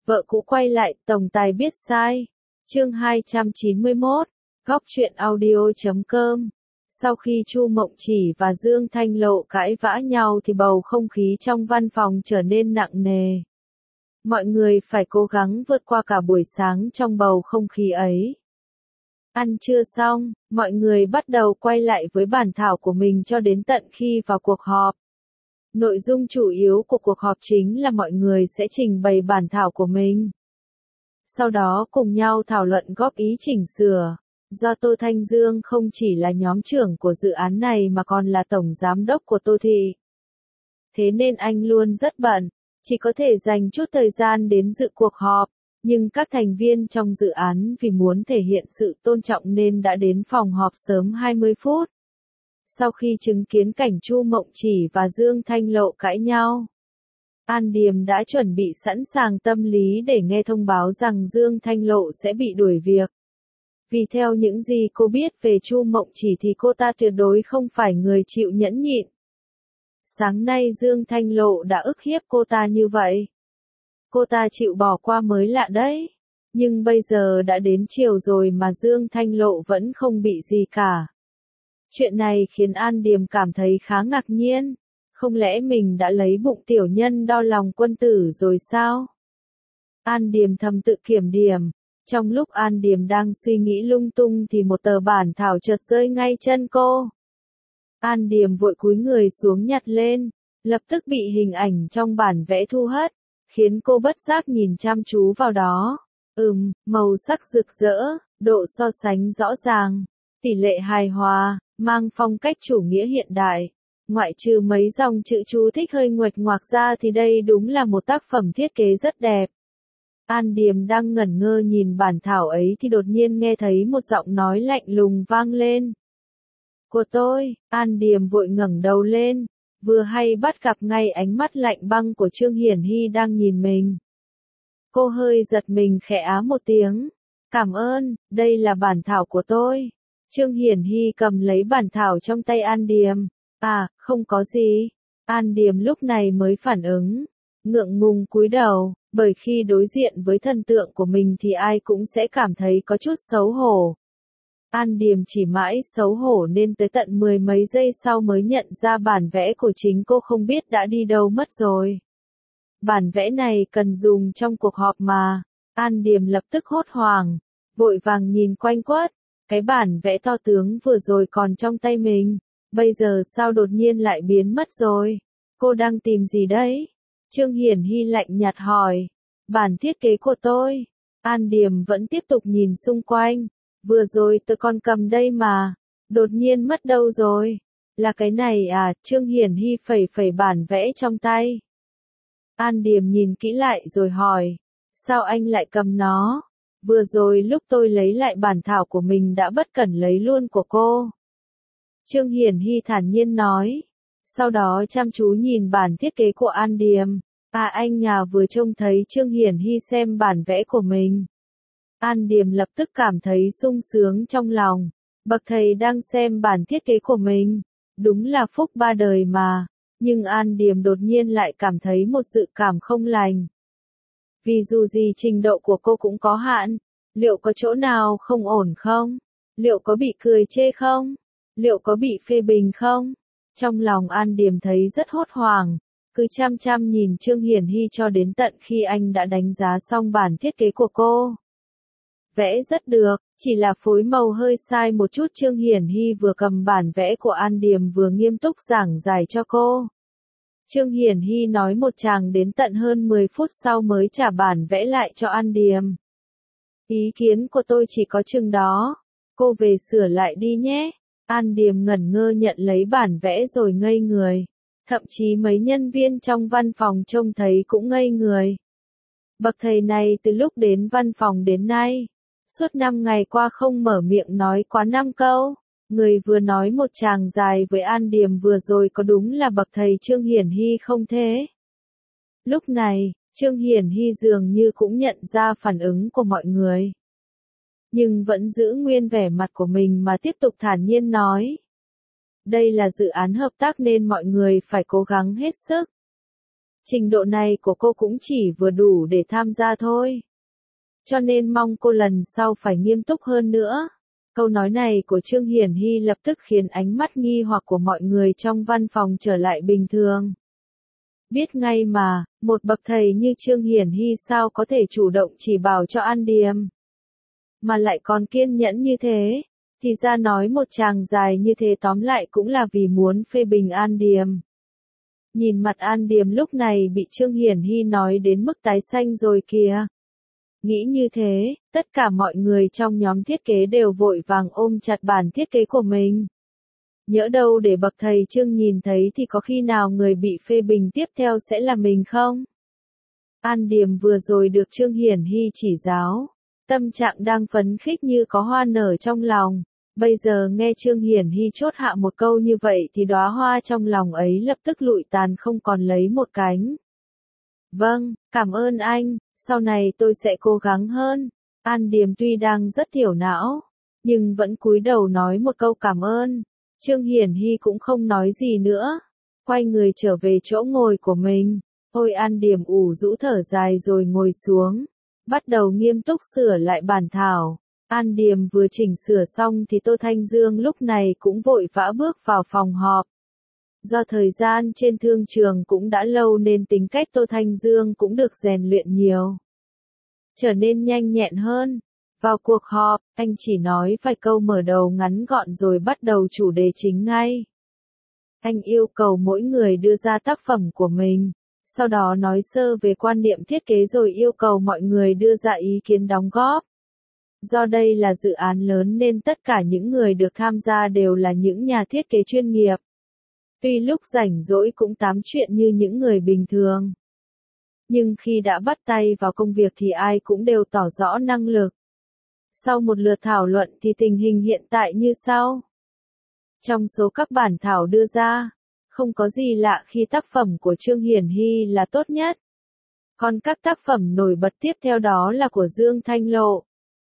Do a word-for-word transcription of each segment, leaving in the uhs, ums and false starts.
Vợ cũ quay lại, tổng tài biết sai. Chương hai trăm chín mươi mốt, góc truyện audio chấm com. Sau khi Chu Mộng Chỉ và Dương Thanh Lộ cãi vã nhau thì bầu không khí trong văn phòng trở nên nặng nề. Mọi người phải cố gắng vượt qua cả buổi sáng trong bầu không khí ấy. Ăn trưa xong, mọi người bắt đầu quay lại với bản thảo của mình cho đến tận khi vào cuộc họp. Nội dung chủ yếu của cuộc họp chính là mọi người sẽ trình bày bản thảo của mình. Sau đó cùng nhau thảo luận góp ý chỉnh sửa. Do Tô Thanh Dương không chỉ là nhóm trưởng của dự án này mà còn là tổng giám đốc của Tô Thị. Thế nên anh luôn rất bận, chỉ có thể dành chút thời gian đến dự cuộc họp. Nhưng các thành viên trong dự án vì muốn thể hiện sự tôn trọng nên đã đến phòng họp sớm hai mươi phút. Sau khi chứng kiến cảnh Chu Mộng Chỉ và Dương Thanh Lộ cãi nhau, An Điềm đã chuẩn bị sẵn sàng tâm lý để nghe thông báo rằng Dương Thanh Lộ sẽ bị đuổi việc. Vì theo những gì cô biết về Chu Mộng Chỉ thì cô ta tuyệt đối không phải người chịu nhẫn nhịn. Sáng nay Dương Thanh Lộ đã ức hiếp cô ta như vậy. Cô ta chịu bỏ qua mới lạ đấy. Nhưng bây giờ đã đến chiều rồi mà Dương Thanh Lộ vẫn không bị gì cả. Chuyện này khiến An Điềm cảm thấy khá ngạc nhiên. Không lẽ mình đã lấy bụng tiểu nhân đo lòng quân tử rồi sao? An Điềm thầm tự kiểm điểm. Trong lúc An Điềm đang suy nghĩ lung tung thì một tờ bản thảo chợt rơi ngay chân cô. An Điềm vội cúi người xuống nhặt lên, lập tức bị hình ảnh trong bản vẽ thu hút, khiến cô bất giác nhìn chăm chú vào đó. Ừm, màu sắc rực rỡ, độ so sánh rõ ràng, tỷ lệ hài hòa, mang phong cách chủ nghĩa hiện đại. Ngoại trừ mấy dòng chữ chú thích hơi nguệch ngoạc ra thì đây đúng là một tác phẩm thiết kế rất đẹp. An Điềm đang ngẩn ngơ nhìn bản thảo ấy thì đột nhiên nghe thấy một giọng nói lạnh lùng vang lên. Của tôi, An Điềm vội ngẩng đầu lên, vừa hay bắt gặp ngay ánh mắt lạnh băng của Trương Hiển Hy đang nhìn mình. Cô hơi giật mình khẽ á một tiếng. Cảm ơn, đây là bản thảo của tôi. Trương Hiển Hy cầm lấy bản thảo trong tay An Điềm. À, không có gì. An Điềm lúc này mới phản ứng. Ngượng ngùng cúi đầu, bởi khi đối diện với thần tượng của mình thì ai cũng sẽ cảm thấy có chút xấu hổ. An Điềm chỉ mãi xấu hổ nên tới tận mười mấy giây sau mới nhận ra bản vẽ của chính cô không biết đã đi đâu mất rồi. Bản vẽ này cần dùng trong cuộc họp mà. An Điềm lập tức hốt hoảng, vội vàng nhìn quanh quất. Cái bản vẽ to tướng vừa rồi còn trong tay mình, bây giờ sao đột nhiên lại biến mất rồi? Cô đang tìm gì đấy? Trương Hiển Hy lạnh nhạt hỏi. Bản thiết kế của tôi. An Điềm vẫn tiếp tục nhìn xung quanh. Vừa rồi tôi còn cầm đây mà. Đột nhiên mất đâu rồi? Là cái này à? Trương Hiển Hy phẩy phẩy bản vẽ trong tay. An Điềm nhìn kỹ lại rồi hỏi. Sao anh lại cầm nó? Vừa rồi lúc tôi lấy lại bản thảo của mình đã bất cẩn lấy luôn của cô. Trương Hiển Hy thản nhiên nói. Sau đó chăm chú nhìn bản thiết kế của An Điềm. À anh nhà vừa trông thấy Trương Hiển Hy xem bản vẽ của mình. An Điềm lập tức cảm thấy sung sướng trong lòng. Bậc thầy đang xem bản thiết kế của mình. Đúng là phúc ba đời mà. Nhưng An Điềm đột nhiên lại cảm thấy một dự cảm không lành. Vì dù gì trình độ của cô cũng có hạn. Liệu có chỗ nào không ổn không? Liệu có bị cười chê không? Liệu có bị phê bình không? Trong lòng An Điềm thấy rất hốt hoảng. Cứ chăm chăm nhìn Trương Hiển Hy cho đến tận khi anh đã đánh giá xong bản thiết kế của cô. Vẽ rất được, chỉ là phối màu hơi sai một chút. Trương Hiển Hy vừa cầm bản vẽ của An Điềm vừa nghiêm túc giảng giải cho cô. Trương Hiển Hy nói một tràng đến tận hơn mười phút sau mới trả bản vẽ lại cho An Điềm. Ý kiến của tôi chỉ có chừng đó. Cô về sửa lại đi nhé. An Điềm ngẩn ngơ nhận lấy bản vẽ rồi ngây người. Thậm chí mấy nhân viên trong văn phòng trông thấy cũng ngây người. Bậc thầy này từ lúc đến văn phòng đến nay, suốt năm ngày qua không mở miệng nói quá năm câu. Người vừa nói một tràng dài với An Điềm vừa rồi có đúng là bậc thầy Trương Hiển Hy không thế? Lúc này, Trương Hiển Hy dường như cũng nhận ra phản ứng của mọi người. Nhưng vẫn giữ nguyên vẻ mặt của mình mà tiếp tục thản nhiên nói. Đây là dự án hợp tác nên mọi người phải cố gắng hết sức. Trình độ này của cô cũng chỉ vừa đủ để tham gia thôi. Cho nên mong cô lần sau phải nghiêm túc hơn nữa. Câu nói này của Trương Hiển Hy lập tức khiến ánh mắt nghi hoặc của mọi người trong văn phòng trở lại bình thường. Biết ngay mà, một bậc thầy như Trương Hiển Hy sao có thể chủ động chỉ bảo cho An Điềm. Mà lại còn kiên nhẫn như thế, thì ra nói một tràng dài như thế tóm lại cũng là vì muốn phê bình An Điềm. Nhìn mặt An Điềm lúc này bị Trương Hiển Hy nói đến mức tái xanh rồi kìa. Nghĩ như thế, tất cả mọi người trong nhóm thiết kế đều vội vàng ôm chặt bản thiết kế của mình. Nhỡ đâu để bậc thầy Trương nhìn thấy thì có khi nào người bị phê bình tiếp theo sẽ là mình không? An Điềm vừa rồi được Trương Hiển Hy chỉ giáo, tâm trạng đang phấn khích như có hoa nở trong lòng. Bây giờ nghe Trương Hiển Hy chốt hạ một câu như vậy thì đóa hoa trong lòng ấy lập tức lụi tàn không còn lấy một cánh. Vâng, cảm ơn anh, sau này tôi sẽ cố gắng hơn. An Điềm tuy đang rất thiểu não, nhưng vẫn cúi đầu nói một câu cảm ơn. Trương Hiển Hy cũng không nói gì nữa, quay người trở về chỗ ngồi của mình. Ôi An Điềm ủ rũ thở dài rồi ngồi xuống, bắt đầu nghiêm túc sửa lại bản thảo. An Điềm vừa chỉnh sửa xong thì Tô Thanh Dương lúc này cũng vội vã bước vào phòng họp. Do thời gian trên thương trường cũng đã lâu nên tính cách Tô Thanh Dương cũng được rèn luyện nhiều. Trở nên nhanh nhẹn hơn. Vào cuộc họp, anh chỉ nói vài câu mở đầu ngắn gọn rồi bắt đầu chủ đề chính ngay. Anh yêu cầu mỗi người đưa ra tác phẩm của mình, sau đó nói sơ về quan niệm thiết kế rồi yêu cầu mọi người đưa ra ý kiến đóng góp. Do đây là dự án lớn nên tất cả những người được tham gia đều là những nhà thiết kế chuyên nghiệp. Tuy lúc rảnh rỗi cũng tám chuyện như những người bình thường. Nhưng khi đã bắt tay vào công việc thì ai cũng đều tỏ rõ năng lực. Sau một lượt thảo luận thì tình hình hiện tại như sau. Trong số các bản thảo đưa ra, không có gì lạ khi tác phẩm của Trương Hiển Hy là tốt nhất. Còn các tác phẩm nổi bật tiếp theo đó là của Dương Thanh Lộ,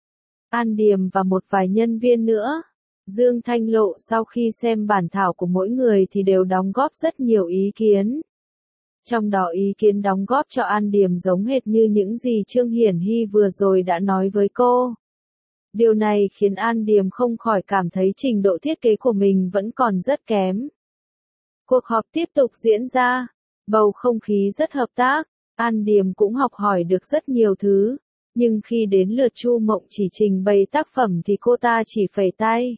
An Điềm và một vài nhân viên nữa. Dương Thanh Lộ sau khi xem bản thảo của mỗi người thì đều đóng góp rất nhiều ý kiến. Trong đó ý kiến đóng góp cho An Điềm giống hệt như những gì Trương Hiển Hy vừa rồi đã nói với cô. Điều này khiến An Điềm không khỏi cảm thấy trình độ thiết kế của mình vẫn còn rất kém. Cuộc họp tiếp tục diễn ra, bầu không khí rất hợp tác, An Điềm cũng học hỏi được rất nhiều thứ, nhưng khi đến lượt Chu Mộng Chỉ trình bày tác phẩm thì cô ta chỉ phẩy tay.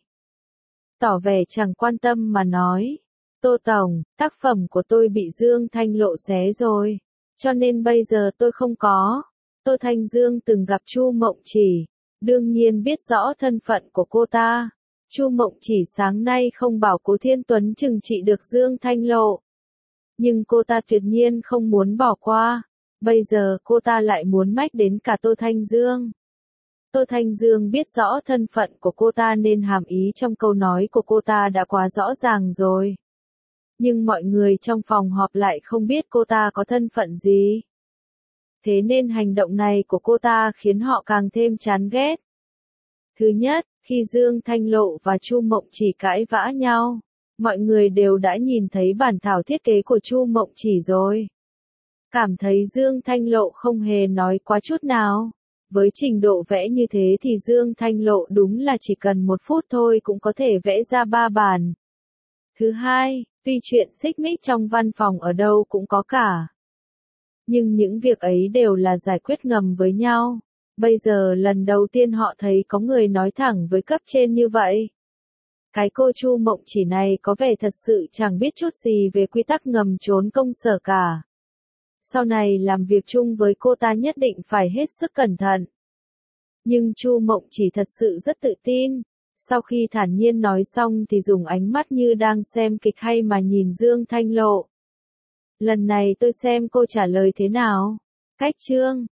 Tỏ vẻ chẳng quan tâm mà nói, Tô Tổng, tác phẩm của tôi bị Dương Thanh Lộ xé rồi, cho nên bây giờ tôi không có. Tô Thanh Dương từng gặp Chu Mộng Chỉ, đương nhiên biết rõ thân phận của cô ta. Chu Mộng Chỉ sáng nay không bảo Cố Thiên Tuấn trừng trị được Dương Thanh Lộ. Nhưng cô ta tuyệt nhiên không muốn bỏ qua, bây giờ cô ta lại muốn mách đến cả Tô Thanh Dương. Tô Thanh Dương biết rõ thân phận của cô ta nên hàm ý trong câu nói của cô ta đã quá rõ ràng rồi. Nhưng mọi người trong phòng họp lại không biết cô ta có thân phận gì. Thế nên hành động này của cô ta khiến họ càng thêm chán ghét. Thứ nhất, khi Dương Thanh Lộ và Chu Mộng Chỉ cãi vã nhau, mọi người đều đã nhìn thấy bản thảo thiết kế của Chu Mộng Chỉ rồi. Cảm thấy Dương Thanh Lộ không hề nói quá chút nào. Với trình độ vẽ như thế thì Dương Thanh Lộ đúng là chỉ cần một phút thôi cũng có thể vẽ ra ba bản. Thứ hai, tuy chuyện xích mích trong văn phòng ở đâu cũng có cả. Nhưng những việc ấy đều là giải quyết ngầm với nhau. Bây giờ lần đầu tiên họ thấy có người nói thẳng với cấp trên như vậy. Cái cô Chu Mộng Chỉ này có vẻ thật sự chẳng biết chút gì về quy tắc ngầm trốn công sở cả. Sau này làm việc chung với cô ta nhất định phải hết sức cẩn thận. Nhưng Chu Mộng Chỉ thật sự rất tự tin. Sau khi thản nhiên nói xong thì dùng ánh mắt như đang xem kịch hay mà nhìn Dương Thanh Lộ. Lần này tôi xem cô trả lời thế nào. Cách Trương,